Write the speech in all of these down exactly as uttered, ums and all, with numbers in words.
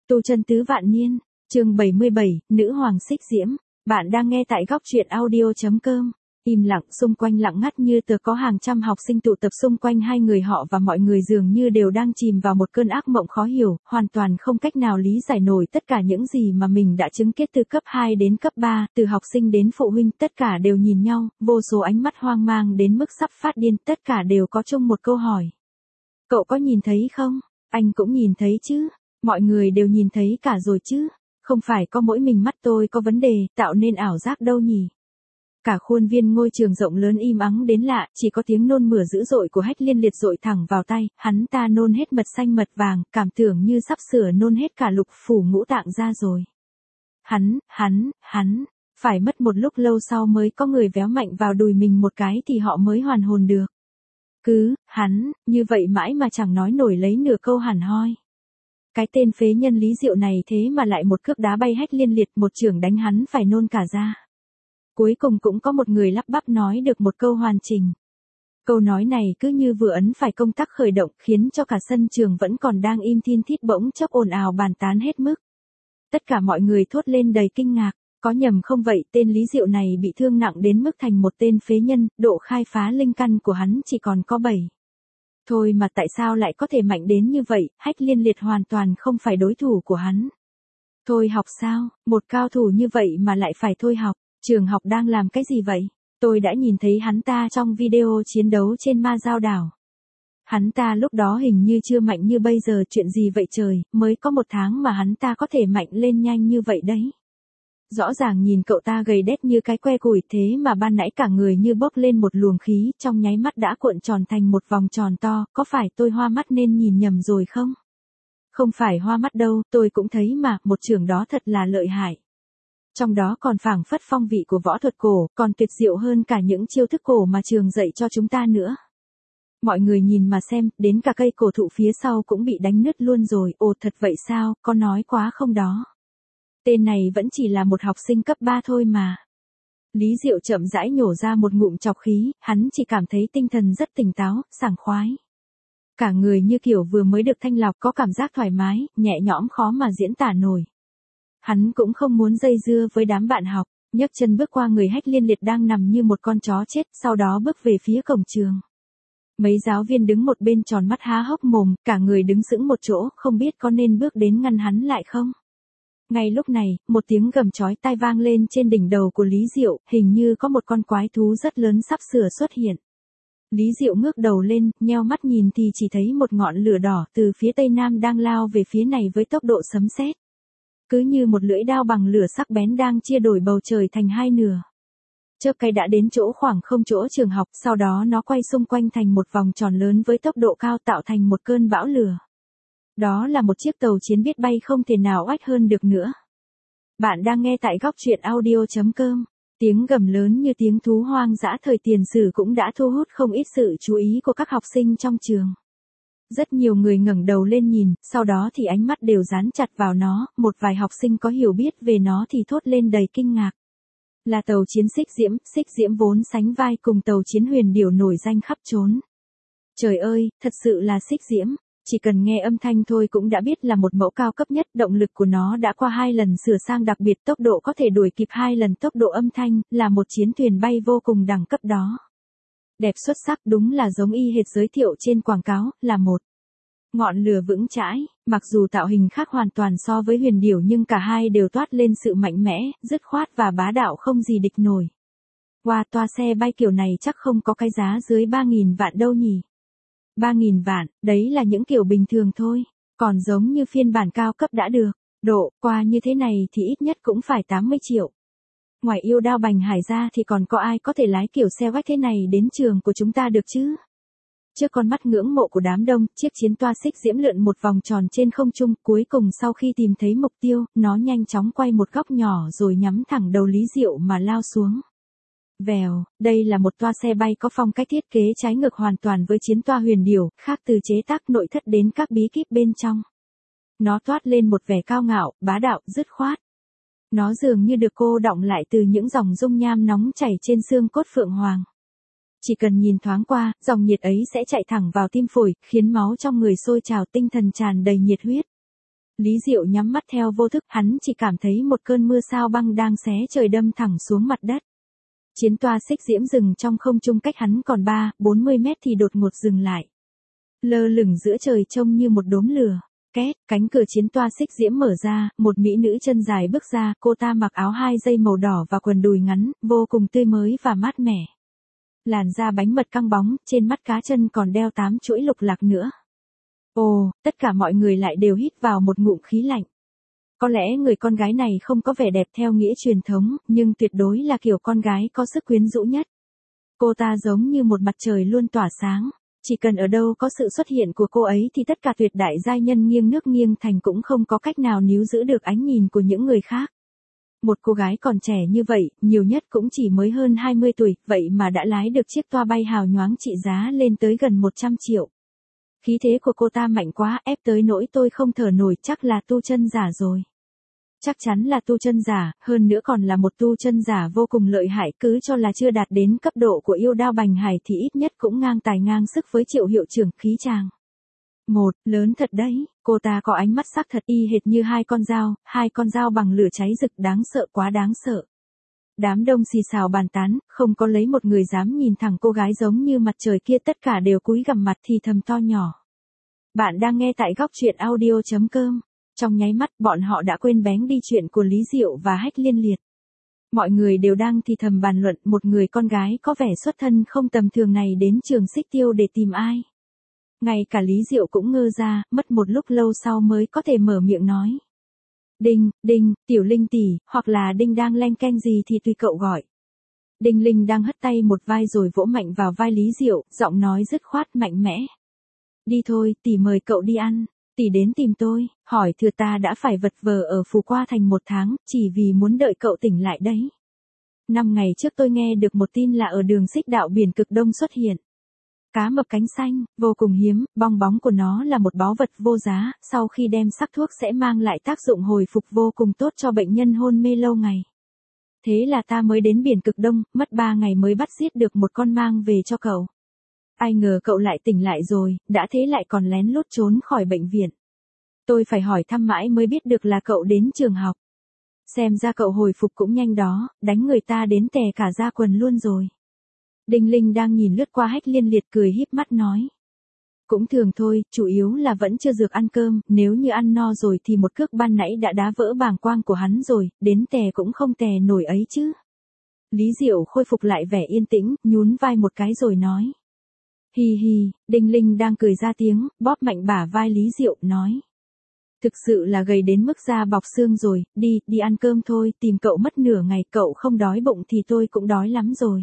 Tu chân tứ vạn niên, chương bảy mươi bảy, nữ hoàng xích diễm. Bạn đang nghe tại góc truyện audio.com. Im lặng, xung quanh lặng ngắt như tờ, có hàng trăm học sinh tụ tập xung quanh hai người họ và mọi người dường như đều đang chìm vào một cơn ác mộng khó hiểu, hoàn toàn không cách nào lý giải nổi tất cả những gì mà mình đã chứng kiến từ cấp hai đến cấp ba, từ học sinh đến phụ huynh, tất cả đều nhìn nhau, vô số ánh mắt hoang mang đến mức sắp phát điên, tất cả đều có chung một câu hỏi. Cậu có nhìn thấy không? Anh cũng nhìn thấy chứ? Mọi người đều nhìn thấy cả rồi chứ? Không phải có mỗi mình mắt tôi có vấn đề, tạo nên ảo giác đâu nhỉ? Cả khuôn viên ngôi trường rộng lớn im ắng đến lạ, chỉ có tiếng nôn mửa dữ dội của Hách Liên Liệt dội thẳng vào tai, hắn ta nôn hết mật xanh mật vàng, cảm tưởng như sắp sửa nôn hết cả lục phủ ngũ tạng ra rồi. Hắn, hắn, hắn, phải mất một lúc lâu sau mới có người véo mạnh vào đùi mình một cái thì họ mới hoàn hồn được. Cứ, hắn, như vậy mãi mà chẳng nói nổi lấy nửa câu hẳn hoi. Cái tên phế nhân Lý Diệu này thế mà lại một cước đá bay Hách Liên Liệt, một chưởng đánh hắn phải nôn cả ra. Cuối cùng cũng có một người lắp bắp nói được một câu hoàn chỉnh. Câu nói này cứ như vừa ấn phải công tắc khởi động, khiến cho cả sân trường vẫn còn đang im thin thít bỗng chốc ồn ào bàn tán hết mức. Tất cả mọi người thốt lên đầy kinh ngạc, có nhầm không vậy, tên Lý Diệu này bị thương nặng đến mức thành một tên phế nhân, độ khai phá linh căn của hắn chỉ còn có bảy. Thôi mà tại sao lại có thể mạnh đến như vậy, Hách Liên Liệt hoàn toàn không phải đối thủ của hắn. Thôi học sao, một cao thủ như vậy mà lại phải thôi học, trường học đang làm cái gì vậy? Tôi đã nhìn thấy hắn ta trong video chiến đấu trên Ma Giao Đảo. Hắn ta lúc đó hình như chưa mạnh như bây giờ, chuyện gì vậy trời, mới có một tháng mà hắn ta có thể mạnh lên nhanh như vậy đấy. Rõ ràng nhìn cậu ta gầy đét như cái que củi, thế mà ban nãy cả người như bốc lên một luồng khí, trong nháy mắt đã cuộn tròn thành một vòng tròn to, có phải tôi hoa mắt nên nhìn nhầm rồi không? Không phải hoa mắt đâu, tôi cũng thấy mà, một trường đó thật là lợi hại. Trong đó còn phảng phất phong vị của võ thuật cổ, còn tuyệt diệu hơn cả những chiêu thức cổ mà trường dạy cho chúng ta nữa. Mọi người nhìn mà xem, đến cả cây cổ thụ phía sau cũng bị đánh nứt luôn rồi, ồ thật vậy sao, có nói quá không đó? Tên này vẫn chỉ là một học sinh cấp ba thôi mà. Lý Diệu chậm rãi nhổ ra một ngụm trọc khí, hắn chỉ cảm thấy tinh thần rất tỉnh táo, sảng khoái. Cả người như kiểu vừa mới được thanh lọc, có cảm giác thoải mái, nhẹ nhõm khó mà diễn tả nổi. Hắn cũng không muốn dây dưa với đám bạn học, nhấc chân bước qua người Hách Liên Liệt đang nằm như một con chó chết, sau đó bước về phía cổng trường. Mấy giáo viên đứng một bên tròn mắt há hốc mồm, cả người đứng sững một chỗ, không biết có nên bước đến ngăn hắn lại không. Ngay lúc này, một tiếng gầm chói tai vang lên trên đỉnh đầu của Lý Diệu, hình như có một con quái thú rất lớn sắp sửa xuất hiện. Lý Diệu ngước đầu lên, nheo mắt nhìn thì chỉ thấy một ngọn lửa đỏ từ phía tây nam đang lao về phía này với tốc độ sấm sét. Cứ như một lưỡi dao bằng lửa sắc bén đang chia đổi bầu trời thành hai nửa. Chớp cái đã đến chỗ khoảng không chỗ trường học, sau đó nó quay xung quanh thành một vòng tròn lớn với tốc độ cao tạo thành một cơn bão lửa. Đó là một chiếc tàu chiến biết bay không thể nào oách hơn được nữa. Bạn đang nghe tại góc truyện audio.com. Tiếng gầm lớn như tiếng thú hoang dã thời tiền sử cũng đã thu hút không ít sự chú ý của các học sinh trong trường. Rất nhiều người ngẩng đầu lên nhìn, sau đó thì ánh mắt đều dán chặt vào nó, một vài học sinh có hiểu biết về nó thì thốt lên đầy kinh ngạc. Là tàu chiến xích diễm, xích diễm vốn sánh vai cùng tàu chiến huyền điểu nổi danh khắp chốn. Trời ơi, thật sự là xích diễm. Chỉ cần nghe âm thanh thôi cũng đã biết là một mẫu cao cấp nhất, động lực của nó đã qua hai lần sửa sang đặc biệt, tốc độ có thể đuổi kịp hai lần tốc độ âm thanh, là một chiến thuyền bay vô cùng đẳng cấp đó. Đẹp xuất sắc, đúng là giống y hệt giới thiệu trên quảng cáo, là một ngọn lửa vững chãi, mặc dù tạo hình khác hoàn toàn so với huyền điểu nhưng cả hai đều toát lên sự mạnh mẽ, dứt khoát và bá đạo không gì địch nổi. Qua toa xe bay kiểu này chắc không có cái giá dưới ba nghìn vạn đâu nhỉ. ba nghìn vạn, đấy là những kiểu bình thường thôi, còn giống như phiên bản cao cấp đã được, độ, qua như thế này thì ít nhất cũng phải tám mươi triệu. Ngoài yêu đao bành hải ra thì còn có ai có thể lái kiểu xe vách thế này đến trường của chúng ta được chứ? Trước con mắt ngưỡng mộ của đám đông, chiếc chiến toa xích diễm lượn một vòng tròn trên không trung, cuối cùng sau khi tìm thấy mục tiêu, nó nhanh chóng quay một góc nhỏ rồi nhắm thẳng đầu Lý Diệu mà lao xuống. Vèo, đây là một toa xe bay có phong cách thiết kế trái ngược hoàn toàn với chiến toa huyền điểu, khác từ chế tác nội thất đến các bí kíp bên trong. Nó toát lên một vẻ cao ngạo, bá đạo, dứt khoát. Nó dường như được cô đọng lại từ những dòng dung nham nóng chảy trên xương cốt phượng hoàng. Chỉ cần nhìn thoáng qua, dòng nhiệt ấy sẽ chạy thẳng vào tim phổi, khiến máu trong người sôi trào, tinh thần tràn đầy nhiệt huyết. Lý Diệu nhắm mắt theo vô thức, hắn chỉ cảm thấy một cơn mưa sao băng đang xé trời đâm thẳng xuống mặt đất. Chiến toa xích diễm dừng trong không trung cách hắn còn ba, bốn mươi mét thì đột ngột dừng lại. Lơ lửng giữa trời trông như một đốm lửa. Két, cánh cửa chiến toa xích diễm mở ra, một mỹ nữ chân dài bước ra, cô ta mặc áo hai dây màu đỏ và quần đùi ngắn, vô cùng tươi mới và mát mẻ. Làn da bánh mật căng bóng, trên mắt cá chân còn đeo tám chuỗi lục lạc nữa. Ồ, tất cả mọi người lại đều hít vào một ngụm khí lạnh. Có lẽ người con gái này không có vẻ đẹp theo nghĩa truyền thống, nhưng tuyệt đối là kiểu con gái có sức quyến rũ nhất. Cô ta giống như một mặt trời luôn tỏa sáng. Chỉ cần ở đâu có sự xuất hiện của cô ấy thì tất cả tuyệt đại giai nhân nghiêng nước nghiêng thành cũng không có cách nào níu giữ được ánh nhìn của những người khác. Một cô gái còn trẻ như vậy, nhiều nhất cũng chỉ mới hơn hai mươi tuổi, vậy mà đã lái được chiếc toa bay hào nhoáng trị giá lên tới gần một trăm triệu. Khí thế của cô ta mạnh quá, ép tới nỗi tôi không thở nổi, chắc là tu chân giả rồi. Chắc chắn là tu chân giả, hơn nữa còn là một tu chân giả vô cùng lợi hại, cứ cho là chưa đạt đến cấp độ của yêu đao bành hải thì ít nhất cũng ngang tài ngang sức với Triệu hiệu trưởng, khí chàng. Một, lớn thật đấy, cô ta có ánh mắt sắc thật y hệt như hai con dao, hai con dao bằng lửa cháy rực, đáng sợ quá đáng sợ. Đám đông xì xào bàn tán, không có lấy một người dám nhìn thẳng cô gái giống như mặt trời kia, tất cả đều cúi gằm mặt thì thầm to nhỏ. Bạn đang nghe tại góc truyện audio chấm com. Trong nháy mắt, bọn họ đã quên bén đi chuyện của Lý Diệu và Hách Liên Liệt. Mọi người đều đang thì thầm bàn luận một người con gái có vẻ xuất thân không tầm thường này đến trường Xích Tiêu để tìm ai. Ngay cả Lý Diệu cũng ngơ ra, mất một lúc lâu sau mới có thể mở miệng nói. Đinh, Đinh, Tiểu Linh tỷ, hoặc là Đinh đang leng keng gì thì tùy cậu gọi. Đinh Linh đang hất tay một vai rồi vỗ mạnh vào vai Lý Diệu, giọng nói dứt khoát mạnh mẽ. Đi thôi, tỷ mời cậu đi ăn. Tỷ đến tìm tôi, hỏi thừa ta đã phải vật vờ ở Phù Qua Thành một tháng, chỉ vì muốn đợi cậu tỉnh lại đấy. Năm ngày trước tôi nghe được một tin là ở đường xích đạo biển cực đông xuất hiện. Cá mập cánh xanh, vô cùng hiếm, bong bóng của nó là một báu vật vô giá, sau khi đem sắc thuốc sẽ mang lại tác dụng hồi phục vô cùng tốt cho bệnh nhân hôn mê lâu ngày. Thế là ta mới đến biển cực đông, mất ba ngày mới bắt giết được một con mang về cho cậu. Ai ngờ cậu lại tỉnh lại rồi, đã thế lại còn lén lút trốn khỏi bệnh viện. Tôi phải hỏi thăm mãi mới biết được là cậu đến trường học. Xem ra cậu hồi phục cũng nhanh đó, đánh người ta đến tè cả da quần luôn rồi. Đinh Linh đang nhìn lướt qua Hách Liên Liệt cười híp mắt nói. Cũng thường thôi, chủ yếu là vẫn chưa dược ăn cơm, nếu như ăn no rồi thì một cước ban nãy đã đá vỡ bàng quang của hắn rồi, đến tè cũng không tè nổi ấy chứ. Lý Diệu khôi phục lại vẻ yên tĩnh, nhún vai một cái rồi nói. Hi hi, Đinh Linh đang cười ra tiếng, bóp mạnh bả vai Lý Diệu, nói. Thực sự là gầy đến mức da bọc xương rồi, đi, đi ăn cơm thôi, tìm cậu mất nửa ngày, cậu không đói bụng thì tôi cũng đói lắm rồi.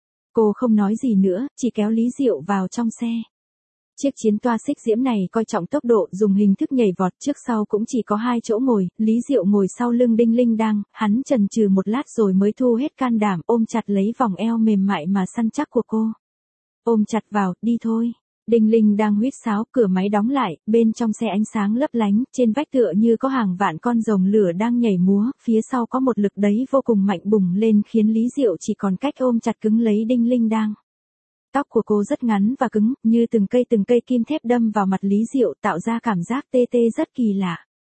Cô không nói gì nữa, chỉ kéo Lý Diệu vào trong xe. Chiếc chiến toa xích diễm này coi trọng tốc độ, dùng hình thức nhảy vọt, trước sau cũng chỉ có hai chỗ ngồi, Lý Diệu ngồi sau lưng Đinh Linh đang, hắn chần chừ một lát rồi mới thu hết can đảm, ôm chặt lấy vòng eo mềm mại mà săn chắc của cô. Ôm chặt vào, đi thôi. Đinh Linh đang huýt sáo, cửa máy đóng lại, bên trong xe ánh sáng lấp lánh, trên vách tựa như có hàng vạn con rồng lửa đang nhảy múa, phía sau có một lực đẩy vô cùng mạnh bùng lên khiến Lý Diệu chỉ còn cách ôm chặt cứng lấy Đinh Linh đang. Tóc của cô rất ngắn và cứng, như từng cây từng cây kim thép đâm vào mặt Lý Diệu, tạo ra cảm giác tê tê rất kỳ lạ.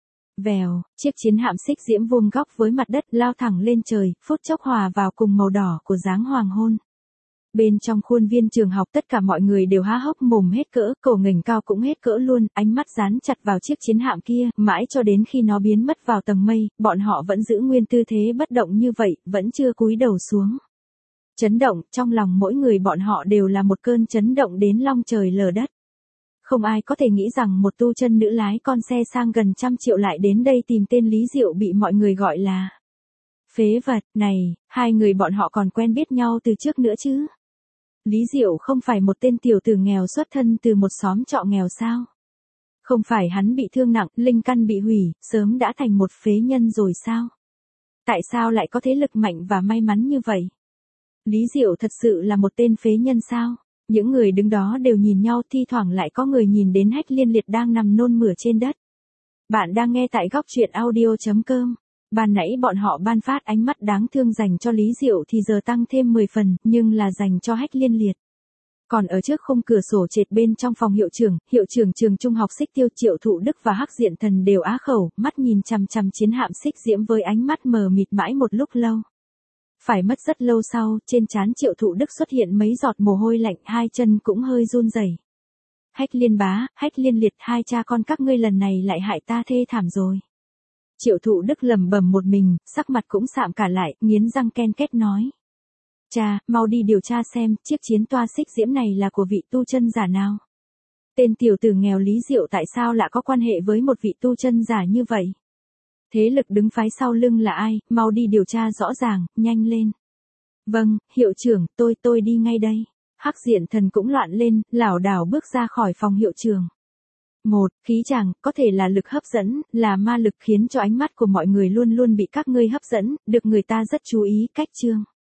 Vèo, chiếc chiến hạm xích diễm vuông góc với mặt đất lao thẳng lên trời, phút chốc hòa vào cùng màu đỏ của dáng hoàng hôn. Bên trong khuôn viên trường học tất cả mọi người đều há hốc mồm hết cỡ, cổ ngẩng cao cũng hết cỡ luôn, ánh mắt dán chặt vào chiếc chiến hạm kia, mãi cho đến khi nó biến mất vào tầng mây, bọn họ vẫn giữ nguyên tư thế bất động như vậy, vẫn chưa cúi đầu xuống. Chấn động, trong lòng mỗi người bọn họ đều là một cơn chấn động đến long trời lở đất. Không ai có thể nghĩ rằng một tu chân nữ lái con xe sang gần trăm triệu lại đến đây tìm tên Lý Diệu bị mọi người gọi là phế vật. Này, hai người bọn họ còn quen biết nhau từ trước nữa chứ? Lý Diệu không phải một tên tiểu tử nghèo xuất thân từ một xóm trọ nghèo sao? Không phải hắn bị thương nặng, linh căn bị hủy, sớm đã thành một phế nhân rồi sao? Tại sao lại có thế lực mạnh và may mắn như vậy? Lý Diệu thật sự là một tên phế nhân sao? Những người đứng đó đều nhìn nhau, thi thoảng lại có người nhìn đến Hách Liên Liệt đang nằm nôn mửa trên đất. Bạn đang nghe tại góc truyện audio chấm com. Ban nãy bọn họ ban phát ánh mắt đáng thương dành cho Lý Diệu thì giờ tăng thêm mười phần, nhưng là dành cho Hách Liên Liệt. Còn ở trước khung cửa sổ trệt bên trong phòng hiệu trưởng, hiệu trưởng trường trung học Xích Tiêu Triệu Thụ Đức và Hắc Diện Thần đều á khẩu, mắt nhìn chằm chằm chiến hạm Xích Diễm với ánh mắt mờ mịt mãi một lúc lâu. Phải mất rất lâu sau, trên trán Triệu Thụ Đức xuất hiện mấy giọt mồ hôi lạnh, hai chân cũng hơi run rẩy. Hách Liên bá, Hách Liên liệt, hai cha con các ngươi lần này lại hại ta thê thảm rồi. Triệu Thụ Đức lẩm bẩm một mình, sắc mặt cũng sạm cả lại, nghiến răng ken két nói. Cha, mau đi điều tra xem, chiếc chiến toa Xích Diễm này là của vị tu chân giả nào. Tên tiểu tử nghèo Lý Diệu tại sao lại có quan hệ với một vị tu chân giả như vậy? Thế lực đứng phái sau lưng là ai, mau đi điều tra rõ ràng, nhanh lên. Vâng, hiệu trưởng, tôi tôi đi ngay đây. Hắc Diện Thần cũng loạn lên, lảo đảo bước ra khỏi phòng hiệu trưởng. Một, khí chàng, có thể là lực hấp dẫn, là ma lực khiến cho ánh mắt của mọi người luôn luôn bị các ngươi hấp dẫn, được người ta rất chú ý, cách chương.